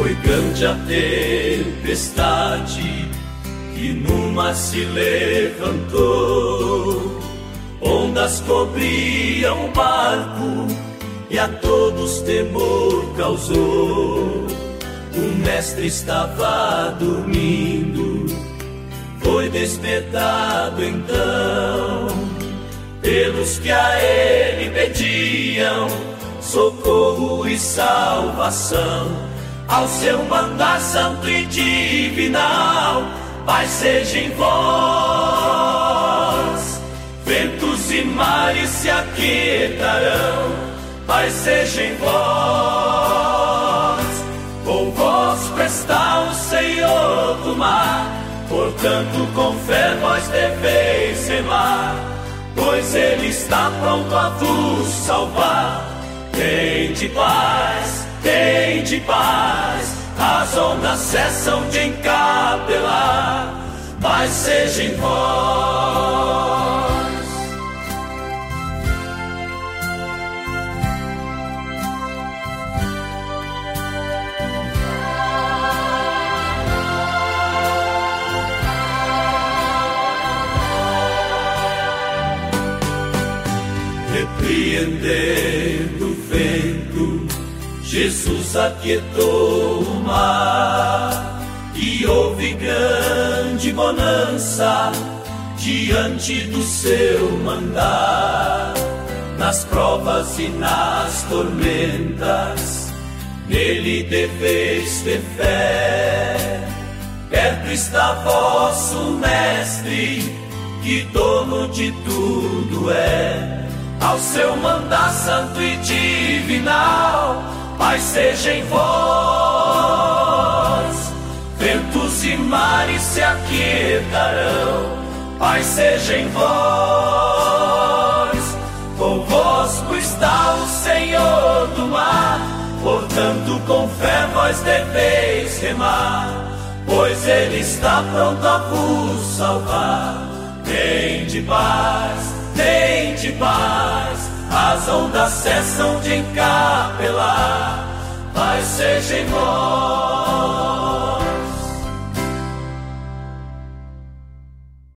Foi grande a tempestade que no mar se levantou, ondas cobriam o barco e a todos temor causou. O mestre estava dormindo, foi despertado então pelos que a ele pediam socorro e salvação. Ao seu mandar santo e divinal, Pai, seja em vós. Ventos e mares se aquietarão, Pai, seja em vós. Convosco está o Senhor do mar, portanto com fé vós deveis remar, pois Ele está pronto a vos salvar. Tende paz, as ondas cessam de encapelar, mas seja em vós. Repreendendo o vento, Jesus aquietou o mar, e houve grande bonança diante do seu mandar. Nas provas e nas tormentas, nele deveis ter fé. Perto está vosso mestre, que dono de tudo é. Ao seu mandar santo e divinal, Pai, seja em vós. Ventos e mares se aquietarão, Pai, seja em vós. Convosco está o Senhor do mar, portanto com fé vós deveis remar, pois Ele está pronto a vos salvar. Tende paz, as ondas cessam de encapelar, Pai, seja em vós.